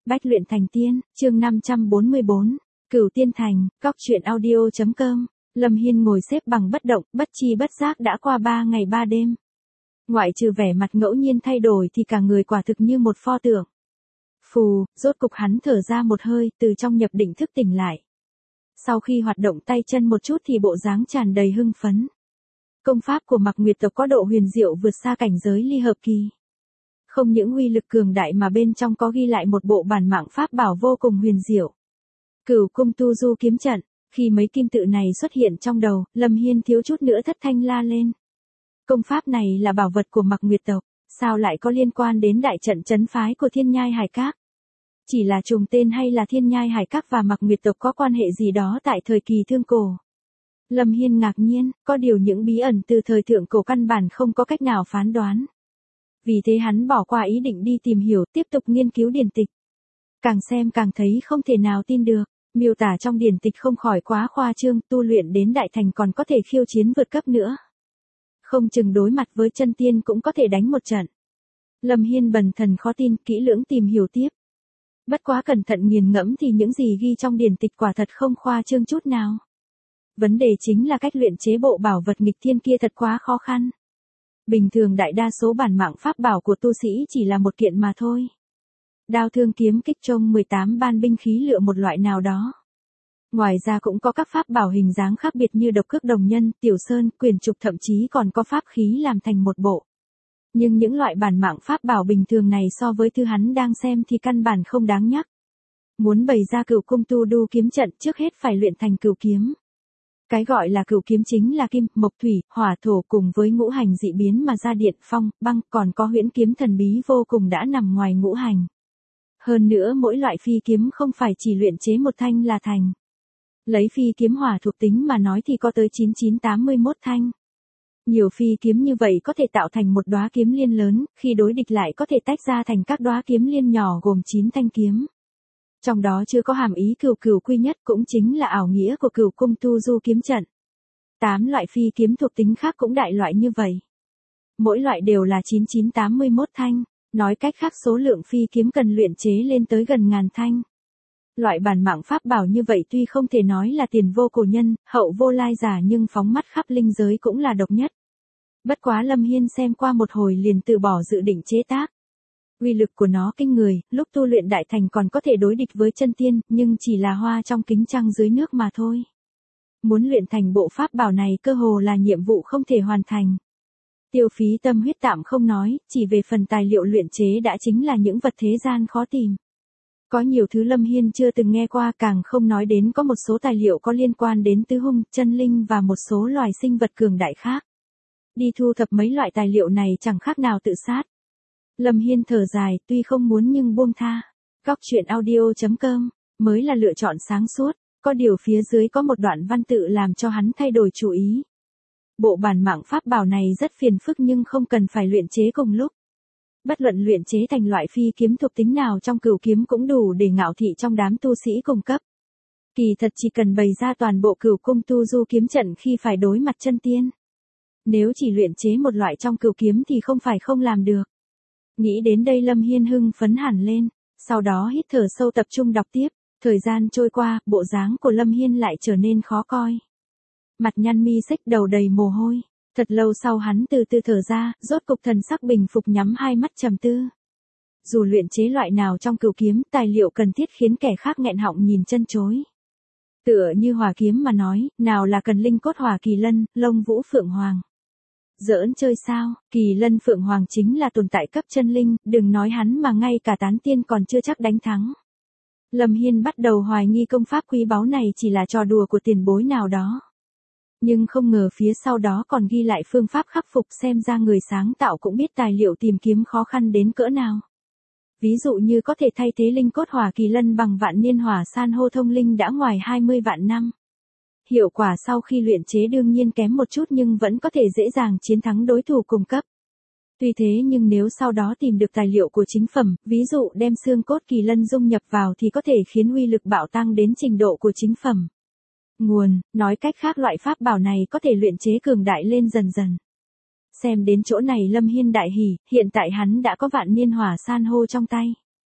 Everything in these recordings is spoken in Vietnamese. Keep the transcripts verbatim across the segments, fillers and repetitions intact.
Bách luyện thành tiên, chương năm trăm bốn mươi bốn, Cửu Tiên Thành, Cóc truyện audio.com. Lâm Hiên ngồi xếp bằng bất động, bất chi bất giác đã qua ba ngày ba đêm. Ngoại trừ vẻ mặt ngẫu nhiên thay đổi thì cả người quả thực như một pho tượng. Phù, rốt cục hắn thở ra một hơi, từ trong nhập định thức tỉnh lại. Sau khi hoạt động tay chân một chút thì bộ dáng tràn đầy hưng phấn. Công pháp của Mạc Nguyệt tộc có độ huyền diệu vượt xa cảnh giới ly hợp kỳ. Không những uy lực cường đại mà bên trong có ghi lại một bộ bản mạng pháp bảo vô cùng huyền diệu. Cửu cung tu du kiếm trận, khi mấy kim tự này xuất hiện trong đầu, Lâm Hiên thiếu chút nữa thất thanh la lên. Công pháp này là bảo vật của Mạc Nguyệt tộc, sao lại có liên quan đến đại trận trấn phái của Thiên Nhai Hải Các? Chỉ là trùng tên hay là Thiên Nhai Hải Các và Mạc Nguyệt tộc có quan hệ gì đó tại thời kỳ thương cổ? Lâm Hiên ngạc nhiên, có điều những bí ẩn từ thời thượng cổ căn bản không có cách nào phán đoán. Vì thế hắn bỏ qua ý định đi tìm hiểu, tiếp tục nghiên cứu điển tịch. Càng xem càng thấy không thể nào tin được, miêu tả trong điển tịch không khỏi quá khoa trương, tu luyện đến đại thành còn có thể khiêu chiến vượt cấp nữa. Không chừng đối mặt với chân tiên cũng có thể đánh một trận. Lâm Hiên bần thần khó tin, kỹ lưỡng tìm hiểu tiếp. Bất quá cẩn thận nghiền ngẫm thì những gì ghi trong điển tịch quả thật không khoa trương chút nào. Vấn đề chính là cách luyện chế bộ bảo vật nghịch thiên kia thật quá khó khăn. Bình thường đại đa số bản mạng pháp bảo của tu sĩ chỉ là một kiện mà thôi. Đao thương kiếm kích trông mười tám ban binh khí lựa một loại nào đó. Ngoài ra cũng có các pháp bảo hình dáng khác biệt như độc cước đồng nhân, tiểu sơn, quyền trục, thậm chí còn có pháp khí làm thành một bộ. Nhưng những loại bản mạng pháp bảo bình thường này so với thứ hắn đang xem thì căn bản không đáng nhắc. Muốn bày ra cửu cung tu đu kiếm trận trước hết phải luyện thành cửu kiếm. Cái gọi là cửu kiếm chính là kim, mộc, thủy, hỏa, thổ cùng với ngũ hành dị biến mà ra điện, phong, băng, còn có huyễn kiếm thần bí vô cùng đã nằm ngoài ngũ hành. Hơn nữa mỗi loại phi kiếm không phải chỉ luyện chế một thanh là thành. Lấy phi kiếm hỏa thuộc tính mà nói thì có tới chín chín tám mươi mốt thanh. Nhiều phi kiếm như vậy có thể tạo thành một đóa kiếm liên lớn, khi đối địch lại có thể tách ra thành các đóa kiếm liên nhỏ gồm chín thanh kiếm. Trong đó chưa có hàm ý cửu cửu quy nhất, cũng chính là ảo nghĩa của cửu cung tu du kiếm trận. Tám loại phi kiếm thuộc tính khác cũng đại loại như vậy. Mỗi loại đều là chín chín tám mươi mốt thanh, nói cách khác số lượng phi kiếm cần luyện chế lên tới gần ngàn thanh. Loại bản mạng pháp bảo như vậy tuy không thể nói là tiền vô cổ nhân, hậu vô lai giả nhưng phóng mắt khắp linh giới cũng là độc nhất. Bất quá Lâm Hiên xem qua một hồi liền từ bỏ dự định chế tác. Uy lực của nó kinh người, lúc tu luyện đại thành còn có thể đối địch với chân tiên, nhưng chỉ là hoa trong kính trăng dưới nước mà thôi. Muốn luyện thành bộ pháp bảo này cơ hồ là nhiệm vụ không thể hoàn thành. Tiêu phí tâm huyết tạm không nói, chỉ về phần tài liệu luyện chế đã chính là những vật thế gian khó tìm. Có nhiều thứ Lâm Hiên chưa từng nghe qua, càng không nói đến có một số tài liệu có liên quan đến tứ hung, chân linh và một số loài sinh vật cường đại khác. Đi thu thập mấy loại tài liệu này chẳng khác nào tự sát. Lâm Hiên thở dài, tuy không muốn nhưng buông tha. Cóc truyện audio.com mới là lựa chọn sáng suốt, có điều phía dưới có một đoạn văn tự làm cho hắn thay đổi chủ ý. Bộ bản mạng pháp bảo này rất phiền phức nhưng không cần phải luyện chế cùng lúc. Bất luận luyện chế thành loại phi kiếm thuộc tính nào trong cửu kiếm cũng đủ để ngạo thị trong đám tu sĩ cùng cấp. Kỳ thật chỉ cần bày ra toàn bộ cửu cung tu du kiếm trận khi phải đối mặt chân tiên. Nếu chỉ luyện chế một loại trong cửu kiếm thì không phải không làm được. Nghĩ đến đây Lâm Hiên hưng phấn hẳn lên, sau đó hít thở sâu tập trung đọc tiếp. Thời gian trôi qua, bộ dáng của Lâm Hiên lại trở nên khó coi. Mặt nhăn mi xích, đầu đầy mồ hôi. Thật lâu sau hắn từ từ thở ra, rốt cục thần sắc bình phục nhắm hai mắt trầm tư. Dù luyện chế loại nào trong cửu kiếm, tài liệu cần thiết khiến kẻ khác nghẹn họng nhìn chân chối. Tựa như hỏa kiếm mà nói, nào là cần linh cốt hỏa kỳ lân, lông vũ phượng hoàng. Giỡn chơi sao, kỳ lân phượng hoàng chính là tồn tại cấp chân linh, đừng nói hắn mà ngay cả tán tiên còn chưa chắc đánh thắng. Lâm Hiên bắt đầu hoài nghi công pháp quý báu này chỉ là trò đùa của tiền bối nào đó. Nhưng không ngờ phía sau đó còn ghi lại phương pháp khắc phục, xem ra người sáng tạo cũng biết tài liệu tìm kiếm khó khăn đến cỡ nào. Ví dụ như có thể thay thế linh cốt hỏa kỳ lân bằng vạn niên hỏa san hô thông linh đã ngoài hai mươi vạn năm. Hiệu quả sau khi luyện chế đương nhiên kém một chút nhưng vẫn có thể dễ dàng chiến thắng đối thủ cùng cấp. Tuy thế nhưng nếu sau đó tìm được tài liệu của chính phẩm, ví dụ đem xương cốt kỳ lân dung nhập vào thì có thể khiến uy lực bạo tăng đến trình độ của chính phẩm. Nguồn, nói cách khác loại pháp bảo này có thể luyện chế cường đại lên dần dần. Xem đến chỗ này Lâm Hiên đại hỉ, hiện tại hắn đã có vạn niên hỏa san hô trong tay.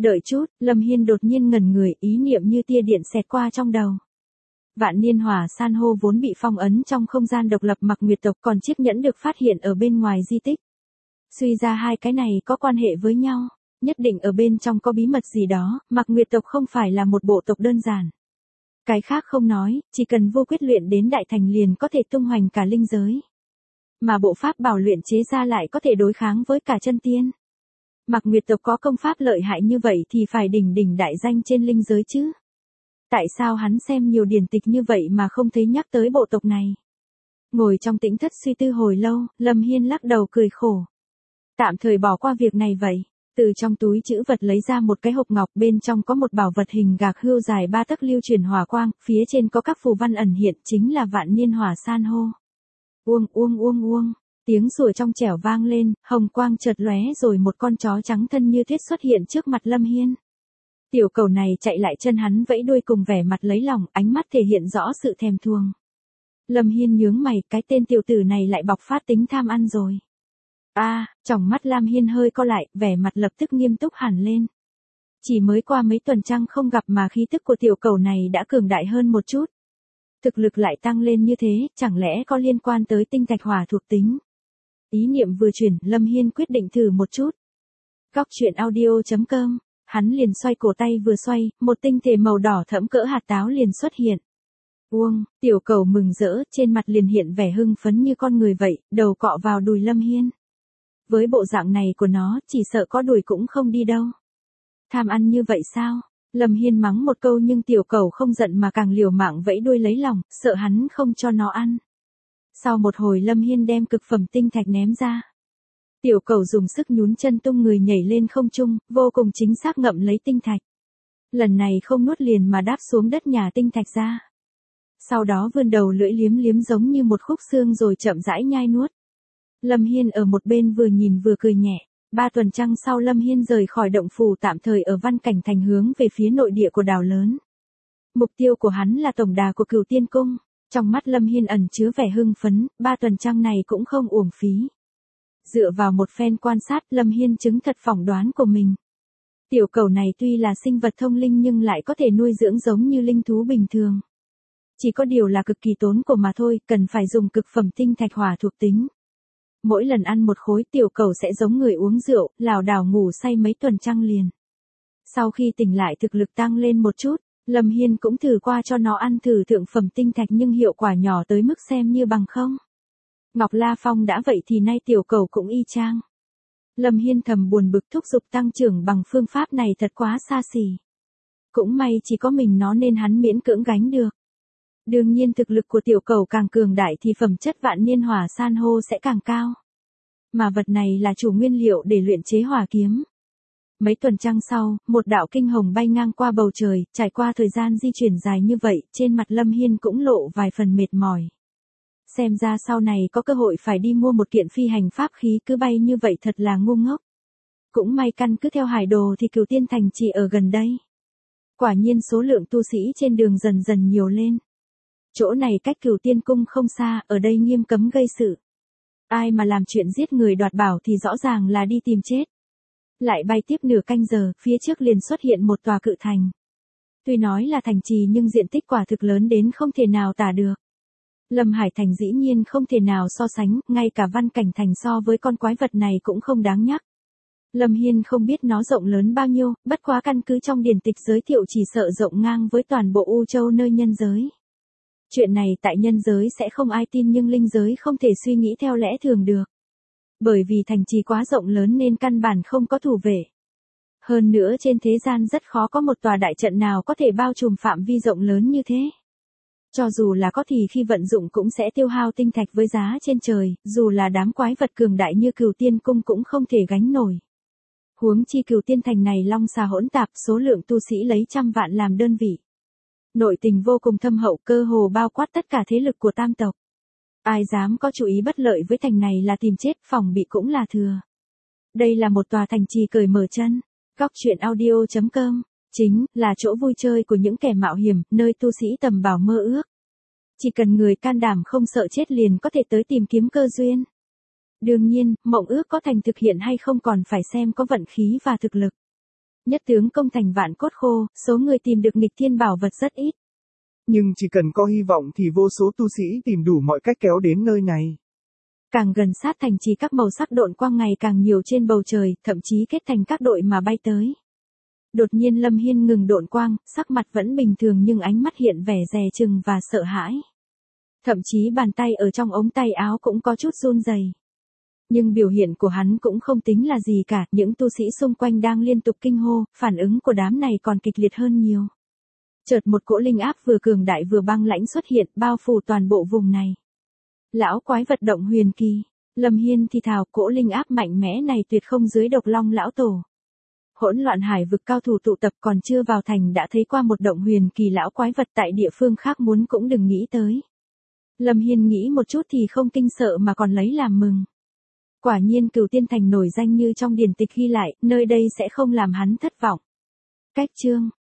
Đợi chút, Lâm Hiên đột nhiên ngẩn người, ý niệm như tia điện xẹt qua trong đầu. Vạn niên hỏa san hô vốn bị phong ấn trong không gian độc lập Mạc Nguyệt tộc, còn chiếc nhẫn được phát hiện ở bên ngoài di tích. Suy ra hai cái này có quan hệ với nhau, nhất định ở bên trong có bí mật gì đó, Mạc Nguyệt tộc không phải là một bộ tộc đơn giản. Cái khác không nói, chỉ cần vô quyết luyện đến đại thành liền có thể tung hoành cả linh giới. Mà bộ pháp bảo luyện chế ra lại có thể đối kháng với cả chân tiên. Mạc Nguyệt tộc có công pháp lợi hại như vậy thì phải đỉnh đỉnh đại danh trên linh giới chứ. Tại sao hắn xem nhiều điển tịch như vậy mà không thấy nhắc tới bộ tộc này? Ngồi trong tĩnh thất suy tư hồi lâu, Lâm Hiên lắc đầu cười khổ. Tạm thời bỏ qua việc này vậy. Từ trong túi trữ vật lấy ra một cái hộp ngọc, bên trong có một bảo vật hình gạc hươu dài ba tấc lưu chuyển hỏa quang, phía trên có các phù văn ẩn hiện, chính là vạn niên hỏa san hô. Uông uông uông uông, tiếng sủa trong trẻo vang lên, hồng quang chợt lóe rồi một con chó trắng thân như tuyết xuất hiện trước mặt Lâm Hiên. Tiểu cẩu này chạy lại chân hắn vẫy đuôi cùng vẻ mặt lấy lòng, ánh mắt thể hiện rõ sự thèm thuồng. Lâm Hiên nhướng mày, cái tên tiểu tử này lại bộc phát tính tham ăn rồi. A, à, tròng mắt Lam Hiên hơi co lại, vẻ mặt lập tức nghiêm túc hẳn lên. Chỉ mới qua mấy tuần trăng không gặp mà khí tức của tiểu cẩu này đã cường đại hơn một chút. Thực lực lại tăng lên như thế, chẳng lẽ có liên quan tới tinh thạch hỏa thuộc tính? Ý niệm vừa chuyển, Lâm Hiên quyết định thử một chút. Góc truyện audio chấm com, hắn liền xoay cổ tay vừa xoay, một tinh thể màu đỏ thẫm cỡ hạt táo liền xuất hiện. Uông, tiểu cẩu mừng rỡ, trên mặt liền hiện vẻ hưng phấn như con người vậy, đầu cọ vào đùi Lâm Hiên. Với bộ dạng này của nó, chỉ sợ có đuổi cũng không đi đâu. Tham ăn như vậy sao? Lâm Hiên mắng một câu nhưng tiểu cẩu không giận mà càng liều mạng vẫy đuôi lấy lòng, sợ hắn không cho nó ăn. Sau một hồi Lâm Hiên đem cực phẩm tinh thạch ném ra. Tiểu cẩu dùng sức nhún chân tung người nhảy lên không trung, vô cùng chính xác ngậm lấy tinh thạch. Lần này không nuốt liền mà đáp xuống đất nhà tinh thạch ra. Sau đó vươn đầu lưỡi liếm liếm giống như một khúc xương rồi chậm rãi nhai nuốt. Lâm Hiên ở một bên vừa nhìn vừa cười nhẹ. Ba tuần trăng sau Lâm Hiên rời khỏi động phủ tạm thời ở Văn Cảnh Thành hướng về phía nội địa của đảo lớn. Mục tiêu của hắn là tổng đà của Cửu Tiên Cung. Trong mắt Lâm Hiên ẩn chứa vẻ hưng phấn, ba tuần trăng này cũng không uổng phí. Dựa vào một phen quan sát, Lâm Hiên chứng thật phỏng đoán của mình. Tiểu cẩu này tuy là sinh vật thông linh nhưng lại có thể nuôi dưỡng giống như linh thú bình thường. Chỉ có điều là cực kỳ tốn của mà thôi, cần phải dùng cực phẩm tinh thạch hỏa thuộc tính. Mỗi lần ăn một khối tiểu cẩu sẽ giống người uống rượu, lảo đảo ngủ say mấy tuần trăng liền. Sau khi tỉnh lại thực lực tăng lên một chút, Lâm Hiên cũng thử qua cho nó ăn thử thượng phẩm tinh thạch nhưng hiệu quả nhỏ tới mức xem như bằng không. Ngọc La Phong đã vậy thì nay tiểu cẩu cũng y chang. Lâm Hiên thầm buồn bực thúc giục tăng trưởng bằng phương pháp này thật quá xa xỉ. Cũng may chỉ có mình nó nên hắn miễn cưỡng gánh được. Đương nhiên thực lực của tiểu cẩu càng cường đại thì phẩm chất vạn niên hỏa san hô sẽ càng cao. Mà vật này là chủ nguyên liệu để luyện chế hỏa kiếm. Mấy tuần trăng sau, một đạo kinh hồng bay ngang qua bầu trời, trải qua thời gian di chuyển dài như vậy, trên mặt Lâm Hiên cũng lộ vài phần mệt mỏi. Xem ra sau này có cơ hội phải đi mua một kiện phi hành pháp khí, cứ bay như vậy thật là ngu ngốc. Cũng may căn cứ theo hải đồ thì Cửu Tiên Thành chỉ ở gần đây. Quả nhiên số lượng tu sĩ trên đường dần dần nhiều lên. Chỗ này cách Cửu Tiên Cung không xa, ở đây nghiêm cấm gây sự. Ai mà làm chuyện giết người đoạt bảo thì rõ ràng là đi tìm chết. Lại bay tiếp nửa canh giờ, phía trước liền xuất hiện một tòa cự thành. Tuy nói là thành trì nhưng diện tích quả thực lớn đến không thể nào tả được. Lâm Hải Thành dĩ nhiên không thể nào so sánh, ngay cả Văn Cảnh Thành so với con quái vật này cũng không đáng nhắc. Lâm Hiên không biết nó rộng lớn bao nhiêu, bất quá căn cứ trong điển tịch giới thiệu chỉ sợ rộng ngang với toàn bộ U Châu nơi nhân giới. Chuyện này tại nhân giới sẽ không ai tin nhưng linh giới không thể suy nghĩ theo lẽ thường được. Bởi vì thành trì quá rộng lớn nên căn bản không có thủ vệ. Hơn nữa trên thế gian rất khó có một tòa đại trận nào có thể bao trùm phạm vi rộng lớn như thế. Cho dù là có thì khi vận dụng cũng sẽ tiêu hao tinh thạch với giá trên trời, dù là đám quái vật cường đại như Cửu Tiên Cung cũng không thể gánh nổi. Huống chi Cửu Tiên Thành này long xà hỗn tạp, số lượng tu sĩ lấy trăm vạn làm đơn vị. Nội tình vô cùng thâm hậu, cơ hồ bao quát tất cả thế lực của tam tộc. Ai dám có chủ ý bất lợi với thành này là tìm chết, phòng bị cũng là thừa. Đây là một tòa thành trì cởi mở chân. Góc truyện audio chấm com, chính là chỗ vui chơi của những kẻ mạo hiểm, nơi tu sĩ tầm bảo mơ ước. Chỉ cần người can đảm không sợ chết liền có thể tới tìm kiếm cơ duyên. Đương nhiên, mộng ước có thành thực hiện hay không còn phải xem có vận khí và thực lực. Nhất tướng công thành vạn cốt khô, số người tìm được nghịch thiên bảo vật rất ít. Nhưng chỉ cần có hy vọng thì vô số tu sĩ tìm đủ mọi cách kéo đến nơi này. Càng gần sát thành trì các màu sắc độn quang ngày càng nhiều trên bầu trời, thậm chí kết thành các đội mà bay tới. Đột nhiên Lâm Hiên ngừng độn quang, sắc mặt vẫn bình thường nhưng ánh mắt hiện vẻ dè chừng và sợ hãi. Thậm chí bàn tay ở trong ống tay áo cũng có chút run rẩy. Nhưng biểu hiện của hắn cũng không tính là gì cả, những tu sĩ xung quanh đang liên tục kinh hô, phản ứng của đám này còn kịch liệt hơn nhiều. Chợt một cỗ linh áp vừa cường đại vừa băng lãnh xuất hiện, bao phủ toàn bộ vùng này. Lão quái vật động huyền kỳ, Lâm Hiên thì thào, cỗ linh áp mạnh mẽ này tuyệt không dưới độc long lão tổ. Hỗn loạn hải vực cao thủ tụ tập, còn chưa vào thành đã thấy qua một động huyền kỳ lão quái vật tại địa phương khác muốn cũng đừng nghĩ tới. Lâm Hiên nghĩ một chút thì không kinh sợ mà còn lấy làm mừng. Quả nhiên Cửu Tiên Thành nổi danh như trong điển tịch ghi lại, nơi đây sẽ không làm hắn thất vọng. Cách chương